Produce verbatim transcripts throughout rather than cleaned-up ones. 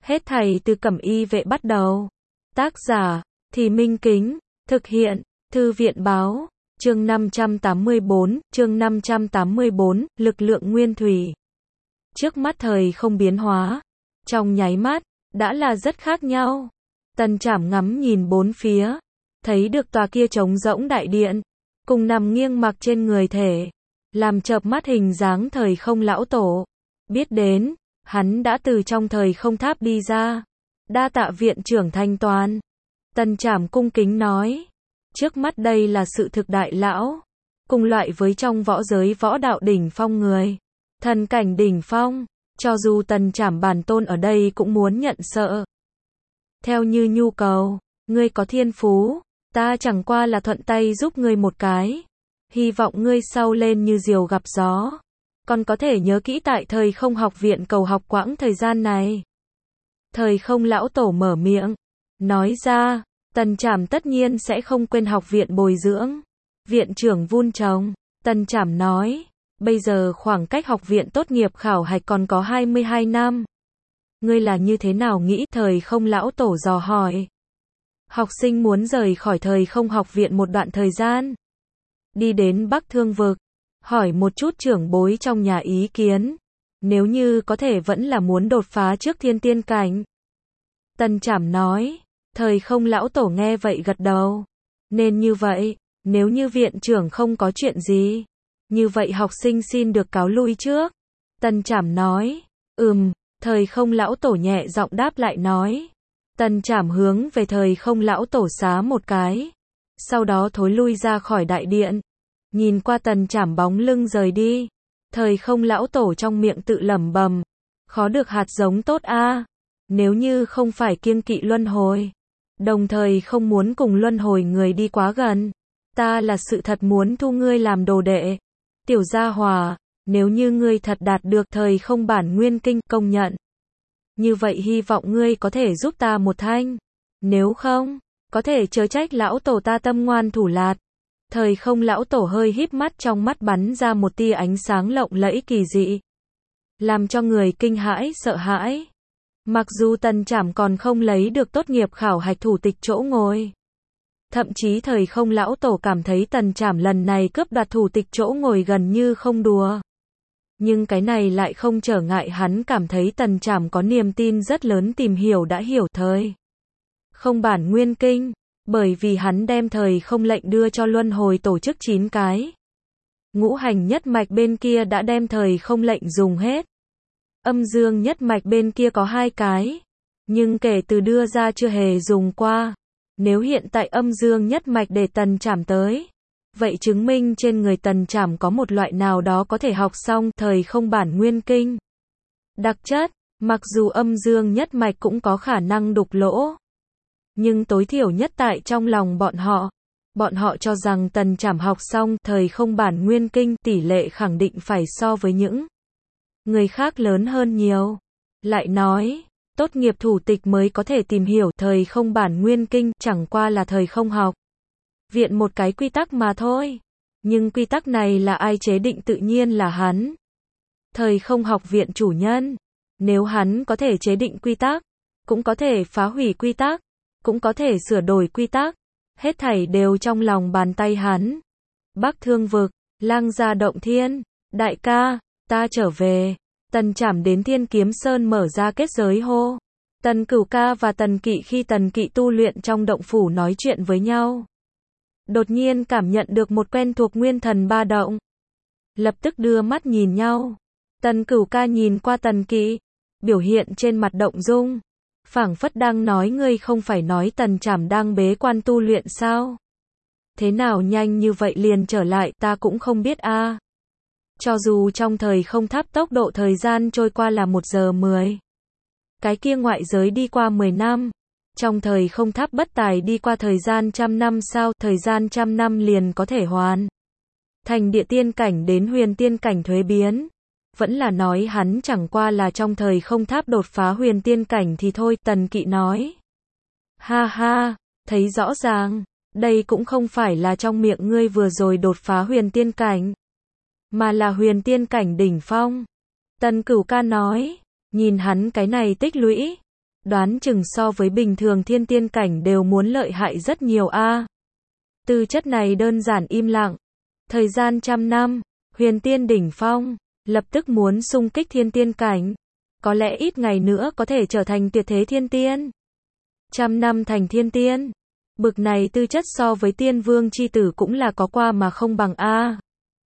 Hết thảy từ Cẩm Y vệ bắt đầu. Tác giả, Thì Minh Kính, thực hiện, Thư viện báo, chương năm trăm tám mươi bốn, chương năm trăm tám mươi bốn, lực lượng nguyên thủy. Trước mắt thời không biến hóa, trong nháy mắt, đã là rất khác nhau. Tần Trảm ngắm nhìn bốn phía, thấy được tòa kia trống rỗng đại điện, cùng nằm nghiêng mặc trên người thể, làm chợp mắt hình dáng thời không lão tổ. Biết đến, hắn đã từ trong thời không tháp đi ra. Đa tạ viện trưởng thanh toán. Tần Trảm cung kính nói. Trước mắt đây là sự thực đại lão, cùng loại với trong võ giới võ đạo đỉnh phong người. Thần cảnh đỉnh phong, cho dù Tần Trảm bản tôn ở đây cũng muốn nhận sợ. Theo như nhu cầu, ngươi có thiên phú, ta chẳng qua là thuận tay giúp ngươi một cái. Hy vọng ngươi sau lên như diều gặp gió, còn có thể nhớ kỹ tại thời không học viện cầu học quãng thời gian này. Thời không lão tổ mở miệng, nói ra, Tần Trảm tất nhiên sẽ không quên học viện bồi dưỡng. Viện trưởng vun trồng, Tần Trảm nói, bây giờ khoảng cách học viện tốt nghiệp khảo hạch còn có hai mươi hai năm. Ngươi là như thế nào nghĩ? Thời không lão tổ dò hỏi. Học sinh muốn rời khỏi thời không học viện một đoạn thời gian, đi đến Bắc Thương vực, hỏi một chút trưởng bối trong nhà ý kiến. Nếu như có thể vẫn là muốn đột phá trước thiên tiên cảnh. Tần Trảm nói. Thời không lão tổ nghe vậy gật đầu. Nên như vậy, nếu như viện trưởng không có chuyện gì, như vậy học sinh xin được cáo lui trước. Tần Trảm nói. Ừm, thời không lão tổ nhẹ giọng đáp lại nói. Tần Trảm hướng về thời không lão tổ xá một cái, sau đó thối lui ra khỏi đại điện. Nhìn qua Tần Trảm bóng lưng rời đi, thời không lão tổ trong miệng tự lẩm bẩm, khó được hạt giống tốt a. Nếu như không phải kiêng kỵ luân hồi, đồng thời không muốn cùng luân hồi người đi quá gần, ta là sự thật muốn thu ngươi làm đồ đệ. Tiểu gia hỏa, nếu như ngươi thật đạt được thời không bản nguyên kinh công nhận, như vậy hy vọng ngươi có thể giúp ta một thanh. Nếu không, có thể chớ trách lão tổ ta tâm ngoan thủ lạt. Thời không lão tổ hơi híp mắt, trong mắt bắn ra một tia ánh sáng lộng lẫy kỳ dị, làm cho người kinh hãi sợ hãi. Mặc dù Tần Trảm còn không lấy được tốt nghiệp khảo hạch thủ tịch chỗ ngồi, thậm chí thời không lão tổ cảm thấy Tần Trảm lần này cướp đoạt thủ tịch chỗ ngồi gần như không đùa. Nhưng cái này lại không trở ngại hắn cảm thấy Tần Trảm có niềm tin rất lớn tìm hiểu đã hiểu thời không bản nguyên kinh, bởi vì hắn đem thời không lệnh đưa cho luân hồi tổ chức chín cái. Ngũ hành nhất mạch bên kia đã đem thời không lệnh dùng hết. Âm dương nhất mạch bên kia có hai cái, nhưng kể từ đưa ra chưa hề dùng qua. Nếu hiện tại âm dương nhất mạch để Tần Trảm tới, vậy chứng minh trên người Tần Trảm có một loại nào đó có thể học xong thời không bản nguyên kinh. Đặc chất, mặc dù âm dương nhất mạch cũng có khả năng đục lỗ, nhưng tối thiểu nhất tại trong lòng bọn họ, bọn họ cho rằng Tần Trảm học xong thời không bản nguyên kinh tỷ lệ khẳng định phải so với những người khác lớn hơn nhiều. Lại nói, tốt nghiệp thủ tịch mới có thể tìm hiểu thời không bản nguyên kinh, chẳng qua là thời không học viện một cái quy tắc mà thôi. Nhưng quy tắc này là ai chế định? Tự nhiên là hắn, thời không học viện chủ nhân. Nếu hắn có thể chế định quy tắc, cũng có thể phá hủy quy tắc, cũng có thể sửa đổi quy tắc, hết thảy đều trong lòng bàn tay hắn. Bắc Thương vực, Lang gia động thiên, đại ca, ta trở về. Tần Trảm đến Thiên Kiếm Sơn mở ra kết giới hô. Tần Cửu ca và Tần Kỵ khi Tần Kỵ tu luyện trong động phủ nói chuyện với nhau, đột nhiên cảm nhận được một quen thuộc nguyên thần ba động, lập tức đưa mắt nhìn nhau. Tần Cửu ca nhìn qua Tần Kỵ, biểu hiện trên mặt động dung, phảng phất đang nói ngươi không phải nói Tần Trảm đang bế quan tu luyện sao? Thế nào nhanh như vậy liền trở lại? Ta cũng không biết a. À. Cho dù trong thời không tháp tốc độ thời gian trôi qua là một giờ mười, cái kia ngoại giới đi qua mười năm, trong thời không tháp bất tài đi qua thời gian trăm năm sao? Thời gian trăm năm liền có thể hoàn thành địa tiên cảnh đến huyền tiên cảnh thuế biến. Vẫn là nói hắn chẳng qua là trong thời không tháp đột phá huyền tiên cảnh thì thôi. Tần Kỵ nói. Ha ha, thấy rõ ràng, đây cũng không phải là trong miệng ngươi vừa rồi đột phá huyền tiên cảnh, mà là huyền tiên cảnh đỉnh phong. Tần Cửu ca nói, nhìn hắn cái này tích lũy, đoán chừng so với bình thường thiên tiên cảnh đều muốn lợi hại rất nhiều a. Tư chất này đơn giản im lặng. Thời gian trăm năm, huyền tiên đỉnh phong, lập tức muốn xung kích thiên tiên cảnh. Có lẽ ít ngày nữa có thể trở thành tuyệt thế thiên tiên. Trăm năm thành thiên tiên. Bực này tư chất so với tiên vương chi tử cũng là có qua mà không bằng a.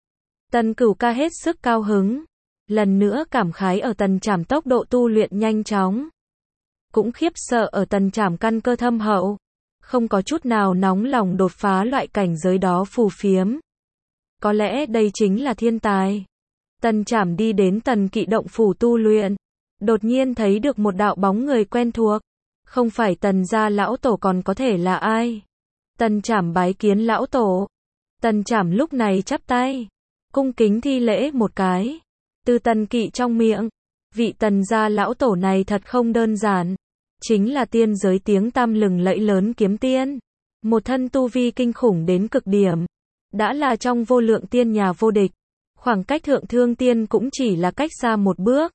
Tần Cửu Ca hết sức cao hứng. Lần nữa cảm khái ở Tần Trảm tốc độ tu luyện nhanh chóng. Cũng khiếp sợ ở Tần Trảm căn cơ thâm hậu. Không có chút nào nóng lòng đột phá loại cảnh giới đó phù phiếm. Có lẽ đây chính là thiên tài. Tần Trảm đi đến Tần Kỵ động phủ tu luyện. Đột nhiên thấy được một đạo bóng người quen thuộc. Không phải Tần gia lão tổ còn có thể là ai? Tần Trảm bái kiến lão tổ. Tần Trảm lúc này chắp tay, cung kính thi lễ một cái. Từ Tần Kỵ trong miệng, vị Tần gia lão tổ này thật không đơn giản. Chính là tiên giới tiếng tăm lừng lẫy lớn kiếm tiên. Một thân tu vi kinh khủng đến cực điểm. Đã là trong vô lượng tiên nhà vô địch. Khoảng cách thượng thương tiên cũng chỉ là cách xa một bước.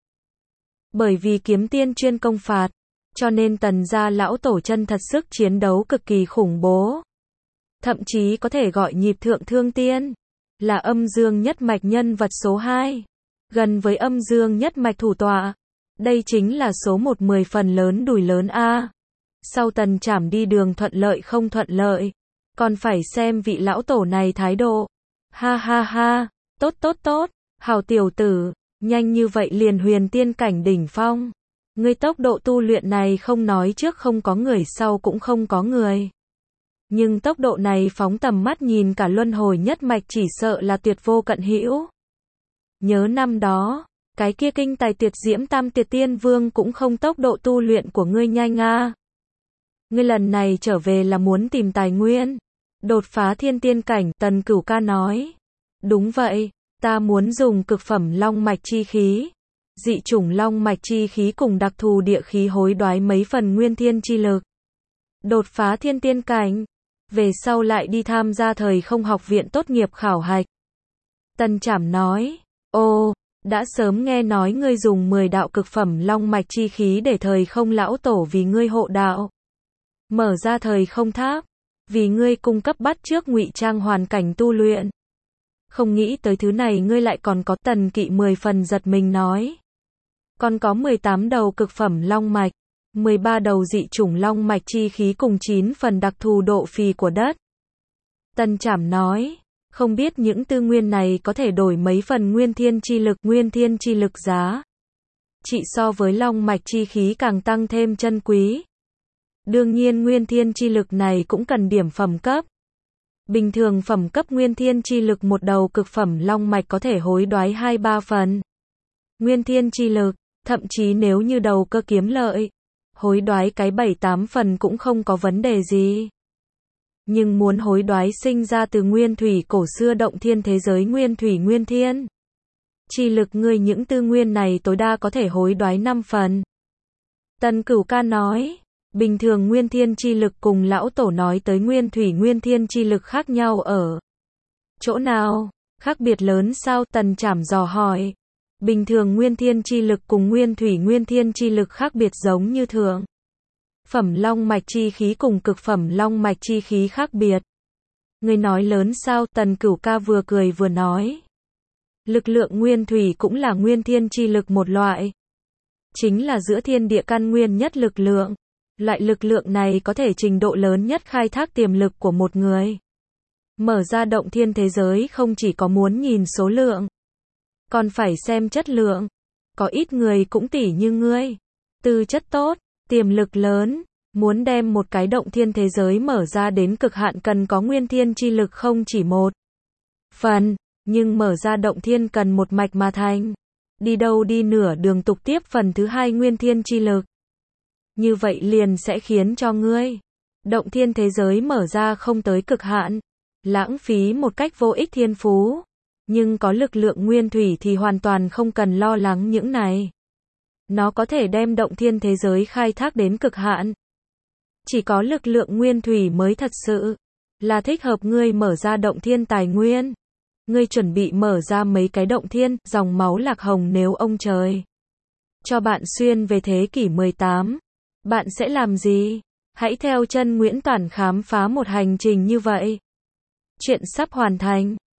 Bởi vì kiếm tiên chuyên công phạt, cho nên Tần gia lão tổ chân thật sức chiến đấu cực kỳ khủng bố. Thậm chí có thể gọi nhịp thượng thương tiên. Là âm dương nhất mạch nhân vật số hai. Gần với âm dương nhất mạch thủ tọa. Đây chính là số một mười phần lớn đùi lớn a. Sau Tần Trảm đi đường thuận lợi không thuận lợi. Còn phải xem vị lão tổ này thái độ. Ha ha ha, tốt tốt tốt, hảo tiểu tử, nhanh như vậy liền huyền tiên cảnh đỉnh phong. Ngươi tốc độ tu luyện này không nói trước không có người sau cũng không có người. Nhưng tốc độ này phóng tầm mắt nhìn cả luân hồi nhất mạch chỉ sợ là tuyệt vô cận hữu. Nhớ năm đó, cái kia kinh tài tuyệt diễm tam tuyệt tiên vương cũng không tốc độ tu luyện của ngươi nhanh a. Ngươi lần này trở về là muốn tìm tài nguyên, đột phá thiên tiên cảnh, Tần Cửu Ca nói. Đúng vậy, ta muốn dùng cực phẩm long mạch chi khí, dị chủng long mạch chi khí cùng đặc thù địa khí hối đoái mấy phần nguyên thiên chi lực. Đột phá thiên tiên cảnh, về sau lại đi tham gia thời không học viện tốt nghiệp khảo hạch. Tần Trảm nói, ô, đã sớm nghe nói ngươi dùng mười đạo cực phẩm long mạch chi khí để thời không lão tổ vì ngươi hộ đạo. Mở ra thời không tháp, vì ngươi cung cấp bắt trước ngụy trang hoàn cảnh tu luyện. Không nghĩ tới thứ này ngươi lại còn có. Tần Kỵ mười phần giật mình nói. Còn có mười tám đầu cực phẩm long mạch, mười ba đầu dị chủng long mạch chi khí cùng chín phần đặc thù độ phì của đất. Tần Trảm nói, không biết những tư nguyên này có thể đổi mấy phần nguyên thiên chi lực, nguyên thiên chi lực giá trị so với long mạch chi khí càng tăng thêm chân quý. Đương nhiên nguyên thiên chi lực này cũng cần điểm phẩm cấp. Bình thường phẩm cấp nguyên thiên chi lực một đầu cực phẩm long mạch có thể hối đoái hai ba phần. Nguyên thiên chi lực, thậm chí nếu như đầu cơ kiếm lợi, hối đoái cái bảy tám phần cũng không có vấn đề gì. Nhưng muốn hối đoái sinh ra từ nguyên thủy cổ xưa động thiên thế giới nguyên thủy nguyên thiên chi lực, ngươi những tư nguyên này tối đa có thể hối đoái năm phần. Tần Cửu Ca nói, bình thường nguyên thiên chi lực cùng lão tổ nói tới nguyên thủy nguyên thiên chi lực khác nhau ở chỗ nào? Khác biệt lớn sao? Tần Trảm dò hỏi. Bình thường nguyên thiên chi lực cùng nguyên thủy nguyên thiên chi lực khác biệt giống như thượng phẩm long mạch chi khí cùng cực phẩm long mạch chi khí khác biệt. Ngươi nói lớn sao? Tần Cửu Ca vừa cười vừa nói. Lực lượng nguyên thủy cũng là nguyên thiên chi lực một loại. Chính là giữa thiên địa căn nguyên nhất lực lượng. Loại lực lượng này có thể trình độ lớn nhất khai thác tiềm lực của một người. Mở ra động thiên thế giới không chỉ có muốn nhìn số lượng, còn phải xem chất lượng. Có ít người cũng tỷ như ngươi, tư chất tốt, tiềm lực lớn, muốn đem một cái động thiên thế giới mở ra đến cực hạn cần có nguyên thiên chi lực không chỉ một phần, nhưng mở ra động thiên cần một mạch mà thành. Đi đâu đi nửa đường tục tiếp phần thứ hai nguyên thiên chi lực. Như vậy liền sẽ khiến cho ngươi động thiên thế giới mở ra không tới cực hạn, lãng phí một cách vô ích thiên phú. Nhưng có lực lượng nguyên thủy thì hoàn toàn không cần lo lắng những này. Nó có thể đem động thiên thế giới khai thác đến cực hạn. Chỉ có lực lượng nguyên thủy mới thật sự là thích hợp ngươi mở ra động thiên tài nguyên. Ngươi chuẩn bị mở ra mấy cái động thiên, dòng máu lạc hồng nếu ông trời cho bạn xuyên về thế kỷ mười tám. Bạn sẽ làm gì? Hãy theo chân Nguyễn Toản khám phá một hành trình như vậy. Chuyện sắp hoàn thành.